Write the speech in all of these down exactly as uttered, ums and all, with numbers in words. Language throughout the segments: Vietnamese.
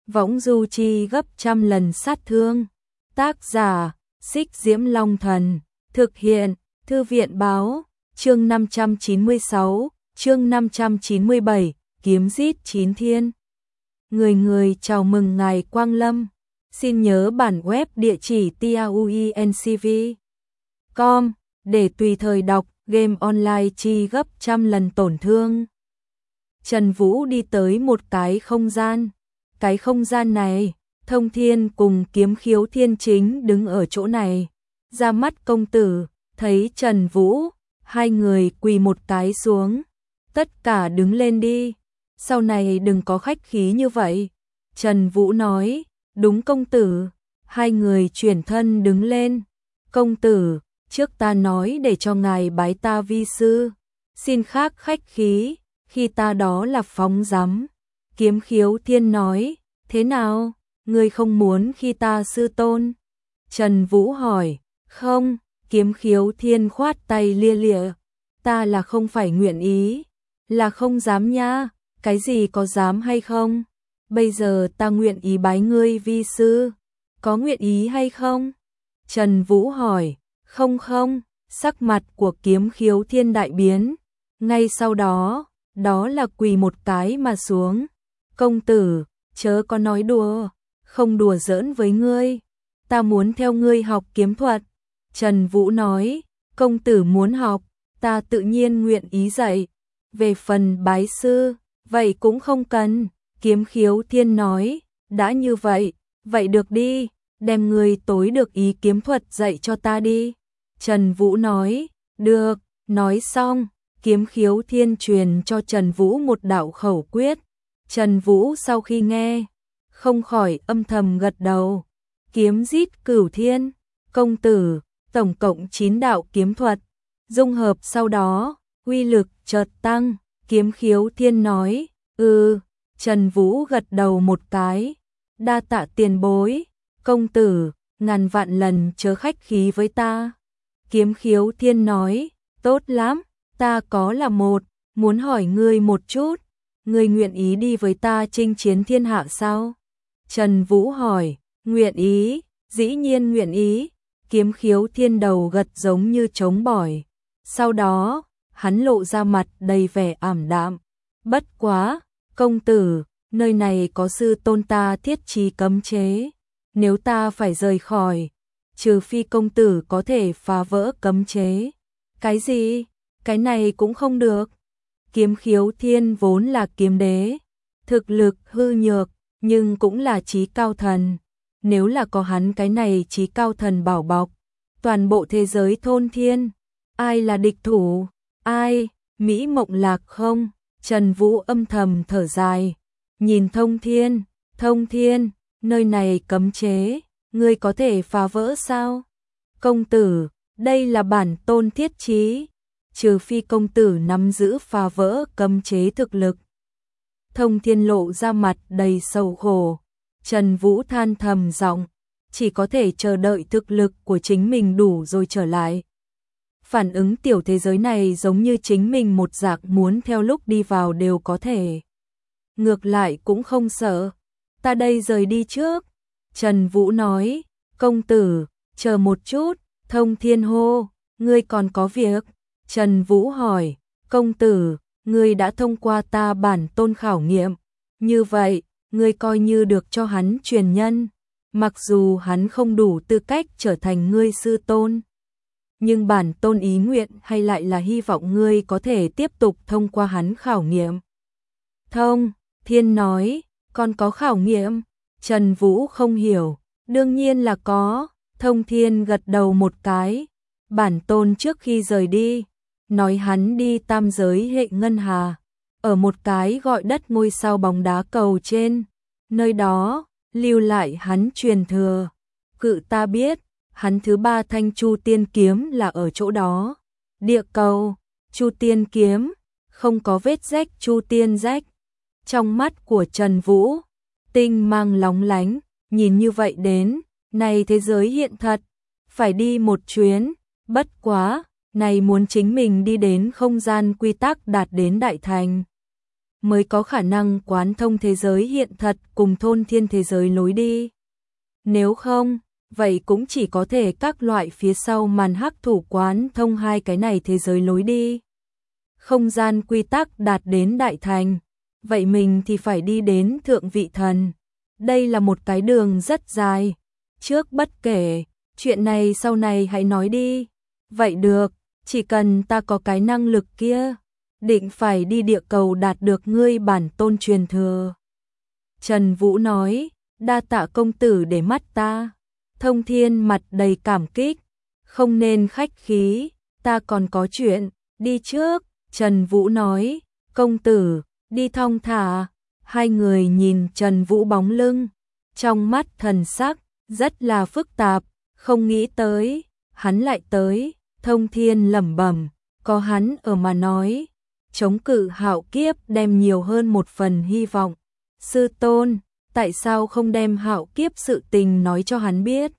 võng du chi gấp trăm lần sát thương. Tác giả, Xích Diễm Long Thần. Thực hiện, Thư viện báo. Chương năm trăm chín mươi sáu, chương năm trăm chín mươi bảy, kiếm giết chín thiên. Người người chào mừng ngài Quang Lâm. Xin nhớ bản web địa chỉ tauencv chấm com để tùy thời đọc game online chi gấp trăm lần tổn thương. Trần Vũ đi tới một cái không gian. Cái không gian này, Thông Thiên cùng Kiếm Khiếu Thiên chính đứng ở chỗ này. Ra mắt công tử, thấy Trần Vũ, hai người quỳ một cái xuống. Tất cả đứng lên đi, sau này đừng có khách khí như vậy. Trần Vũ nói, đúng công tử. Hai người chuyển thân đứng lên. Công tử, trước ta nói để cho ngài bái ta vi sư. Xin khác khách khí, khi ta đó là phóng dám. Kiếm Khiếu Thiên nói, thế nào, ngươi không muốn khi ta sư tôn? Trần Vũ hỏi, không. Kiếm Khiếu Thiên khoát tay lia lịa, ta là không phải nguyện ý, là không dám nha, cái gì có dám hay không? Bây giờ ta nguyện ý bái ngươi vi sư, có nguyện ý hay không? Trần Vũ hỏi, không không, sắc mặt của Kiếm Khiếu Thiên đại biến, ngay sau đó, đó là quỳ một cái mà xuống. Công tử, chớ có nói đùa, không đùa giỡn với ngươi, ta muốn theo ngươi học kiếm thuật. Trần Vũ nói, công tử muốn học, ta tự nhiên nguyện ý dạy. Về phần bái sư, vậy cũng không cần. Kiếm Khiếu Thiên nói, đã như vậy, vậy được đi, đem ngươi tối được ý kiếm thuật dạy cho ta đi. Trần Vũ nói, được. Nói xong, Kiếm Khiếu Thiên truyền cho Trần Vũ một đạo khẩu quyết. Trần Vũ sau khi nghe, không khỏi âm thầm gật đầu. Kiếm giết cửu thiên, công tử, tổng cộng chín đạo kiếm thuật, dung hợp sau đó, uy lực chợt tăng. Kiếm Khiếu Thiên nói, ừ. Trần Vũ gật đầu một cái, đa tạ tiền bối. Công tử, ngàn vạn lần chớ khách khí với ta. Kiếm Khiếu Thiên nói, tốt lắm, ta có là một, muốn hỏi ngươi một chút, ngươi nguyện ý đi với ta chinh chiến thiên hạ sao? Trần Vũ hỏi, nguyện ý, dĩ nhiên nguyện ý. Kiếm Khiếu Thiên đầu gật giống như trống bỏi. Sau đó, hắn lộ ra mặt đầy vẻ ảm đạm. Bất quá, công tử, nơi này có sư tôn ta thiết trí cấm chế. Nếu ta phải rời khỏi, trừ phi công tử có thể phá vỡ cấm chế. Cái gì? Cái này cũng không được. Kiếm Khiếu Thiên vốn là kiếm đế, thực lực hư nhược, nhưng cũng là chí cao thần. Nếu là có hắn cái này chí cao thần bảo bọc, toàn bộ thế giới thôn thiên, ai là địch thủ? Ai? Mỹ Mộng Lạc không? Trần Vũ âm thầm thở dài, nhìn Thông Thiên, Thông Thiên, nơi này cấm chế, ngươi có thể phá vỡ sao? Công tử, đây là bản tôn thiết trí, trừ phi công tử nắm giữ phá vỡ cấm chế thực lực. Thông Thiên lộ ra mặt đầy sầu khổ. Trần Vũ than thầm giọng, chỉ có thể chờ đợi thực lực của chính mình đủ rồi trở lại. Phản ứng tiểu thế giới này giống như chính mình một dạng, muốn theo lúc đi vào đều có thể. Ngược lại cũng không sợ. Ta đây rời đi trước. Trần Vũ nói, công tử, chờ một chút. Thông Thiên hô, ngươi còn có việc. Trần Vũ hỏi, công tử, ngươi đã thông qua ta bản tôn khảo nghiệm. Như vậy, ngươi coi như được cho hắn truyền nhân. Mặc dù hắn không đủ tư cách trở thành ngươi sư tôn, nhưng bản tôn ý nguyện hay lại là hy vọng ngươi có thể tiếp tục thông qua hắn khảo nghiệm. Thông Thiên nói, còn có khảo nghiệm? Trần Vũ không hiểu, đương nhiên là có. Thông Thiên gật đầu một cái. Bản tôn trước khi rời đi, nói hắn đi tam giới hệ ngân hà, ở một cái gọi đất ngôi sao bóng đá cầu trên, nơi đó lưu lại hắn truyền thừa. Cự ta biết, hắn thứ ba thanh Chu Tiên kiếm là ở chỗ đó. Địa cầu, Chu Tiên kiếm, không có vết rách Chu Tiên rách. Trong mắt của Trần Vũ, tinh mang lóng lánh, nhìn như vậy đến, này thế giới hiện thật, phải đi một chuyến, bất quá, này muốn chính mình đi đến không gian quy tắc đạt đến đại thành. mới có khả năng quán thông thế giới hiện thật cùng thôn thiên thế giới lối đi. Nếu không, vậy cũng chỉ có thể các loại phía sau màn hắc thủ quán thông hai cái này thế giới lối đi. Không gian quy tắc đạt đến đại thành, vậy mình thì phải đi đến thượng vị thần. Đây là một cái đường rất dài, trước bất kể, chuyện này sau này hãy nói đi. Vậy được, chỉ cần ta có cái năng lực kia, định phải đi địa cầu đạt được ngươi bản tôn truyền thừa. Trần Vũ nói, đa tạ công tử để mắt ta. Thông Thiên mặt đầy cảm kích, không nên khách khí, ta còn có chuyện, đi trước. Trần Vũ nói, công tử, đi thong thả. Hai người nhìn Trần Vũ bóng lưng, trong mắt thần sắc rất là phức tạp, không nghĩ tới, hắn lại tới. Thông Thiên lẩm bẩm, có hắn ở mà nói, chống cự hạo kiếp đem nhiều hơn một phần hy vọng. Sư tôn, tại sao không đem hạo kiếp sự tình nói cho hắn biết?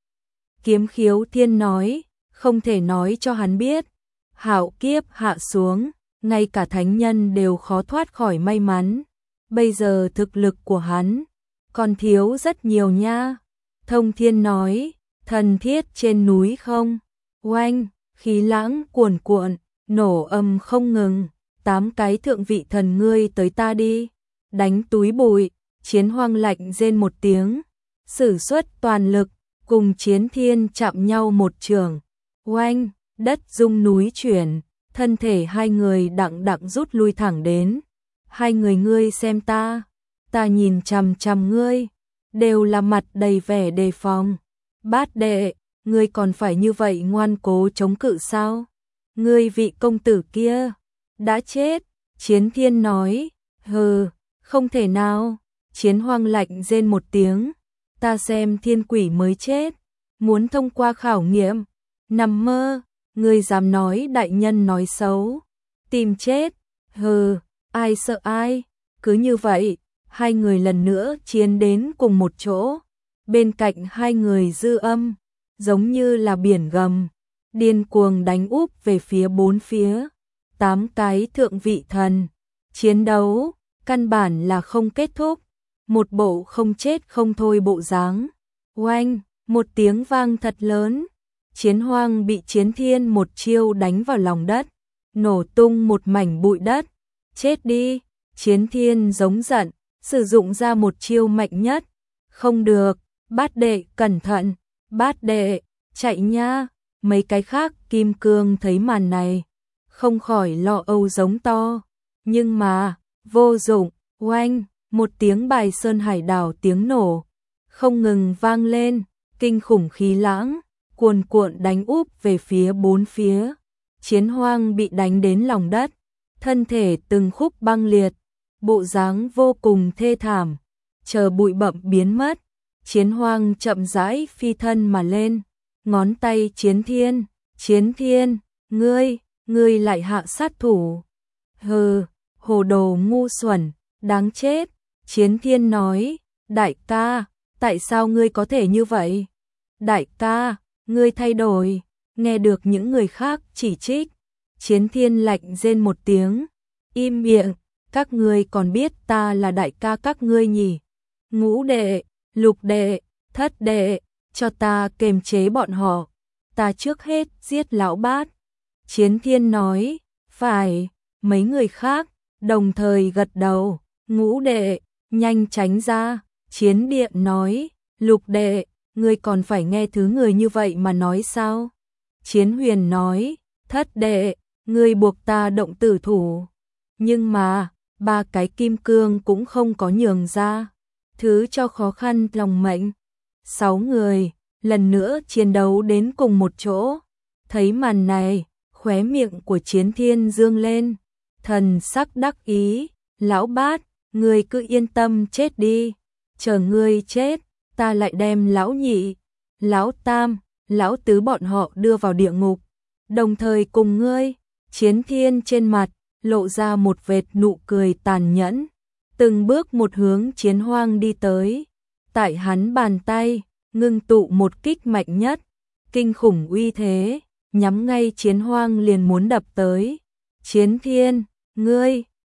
Kiếm Khiếu Thiên nói, không thể nói cho hắn biết. Hạo kiếp hạ xuống, ngay cả thánh nhân đều khó thoát khỏi may mắn. Bây giờ thực lực của hắn còn thiếu rất nhiều nha. Thông Thiên nói, thần thiết trên núi không? Oanh, khí lãng cuồn cuộn, nổ âm không ngừng. Tám cái thượng vị thần ngươi tới ta đi. Đánh túi bụi, Chiến Hoang lạnh rên một tiếng, sử xuất toàn lực, cùng Chiến Thiên chạm nhau một trường. Oanh, đất rung núi chuyển, thân thể hai người đặng đặng rút lui thẳng đến. Hai người ngươi xem ta, ta nhìn chằm chằm ngươi, đều là mặt đầy vẻ đề phòng. Bát đệ, ngươi còn phải như vậy ngoan cố chống cự sao? Ngươi vị công tử kia đã chết. Chiến Thiên nói, hừ, không thể nào. Chiến Hoang lạnh rên một tiếng, ta xem thiên quỷ mới chết, muốn thông qua khảo nghiệm. Nằm mơ, ngươi dám nói đại nhân nói xấu, tìm chết. Hừ, ai sợ ai. Cứ như vậy, hai người lần nữa chiến đến cùng một chỗ. Bên cạnh hai người dư âm, giống như là biển gầm, điên cuồng đánh úp về phía bốn phía. Tám cái thượng vị thần, chiến đấu, căn bản là không kết thúc. Một bộ không chết không thôi bộ dáng. Oanh, một tiếng vang thật lớn. Chiến Hoang bị Chiến Thiên một chiêu đánh vào lòng đất, nổ tung một mảnh bụi đất. Chết đi. Chiến Thiên giống giận, sử dụng ra một chiêu mạnh nhất. Không được, bát đệ cẩn thận, bát đệ, chạy nha. Mấy cái khác kim cương thấy màn này, không khỏi lo âu giống to. Nhưng mà, vô dụng. Oanh, một tiếng bài sơn hải đảo tiếng nổ, không ngừng vang lên, kinh khủng khí lãng, cuồn cuộn đánh úp về phía bốn phía. Chiến Hoang bị đánh đến lòng đất, thân thể từng khúc băng liệt, bộ dáng vô cùng thê thảm. Chờ bụi bặm biến mất, Chiến Hoang chậm rãi phi thân mà lên, ngón tay Chiến Thiên, Chiến Thiên, ngươi, ngươi lại hạ sát thủ. Hừ, hồ đồ ngu xuẩn, đáng chết. Chiến Thiên nói, đại ca, tại sao ngươi có thể như vậy? Đại ca, ngươi thay đổi. Nghe được những người khác chỉ trích, Chiến Thiên lạnh rên một tiếng, im miệng, các ngươi còn biết ta là đại ca các ngươi nhỉ? Ngũ đệ, lục đệ, thất đệ, cho ta kềm chế bọn họ, ta trước hết giết lão bát. Chiến Thiên nói, phải. Mấy người khác đồng thời gật đầu. Ngũ đệ, nhanh tránh ra. Chiến Điện nói, lục đệ, ngươi còn phải nghe thứ người như vậy mà nói sao? Chiến Huyền nói, thất đệ, ngươi buộc ta động tử thủ. Nhưng mà, ba cái kim cương cũng không có nhường ra, thứ cho khó khăn lòng mệnh. Sáu người, lần nữa chiến đấu đến cùng một chỗ. Thấy màn này, khóe miệng của Chiến Thiên dương lên, thần sắc đắc ý, lão bát, ngươi cứ yên tâm chết đi, chờ ngươi chết, ta lại đem lão nhị, lão tam, lão tứ bọn họ đưa vào địa ngục, đồng thời cùng ngươi. Chiến Thiên trên mặt lộ ra một vệt nụ cười tàn nhẫn, từng bước một hướng Chiến Hoang đi tới. Tại hắn bàn tay ngưng tụ một kích mạnh nhất, kinh khủng uy thế, nhắm ngay Chiến Hoang liền muốn đập tới. Chiến Thiên, ngươi,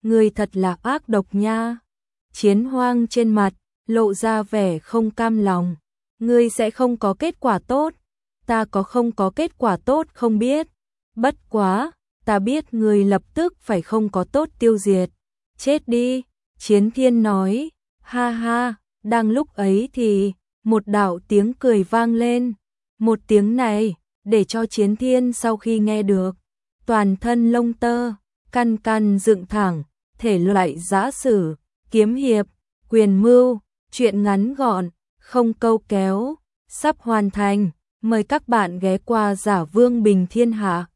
Ngươi thật là ác độc nha. Chiến Hoang trên mặt lộ ra vẻ không cam lòng. Ngươi sẽ không có kết quả tốt. Ta có không có kết quả tốt không biết. Bất quá, ta biết ngươi lập tức phải không có tốt tiêu diệt. Chết đi, Chiến Thiên nói. Ha ha, đang lúc ấy thì một đạo tiếng cười vang lên. Một tiếng này, để cho Chiến Thiên sau khi nghe được, toàn thân lông tơ, căn căn dựng thẳng, thể loại giã sử, kiếm hiệp, quyền mưu, truyện ngắn gọn, không câu kéo, sắp hoàn thành. Mời các bạn ghé qua Giả Vương Bình Thiên Hạ.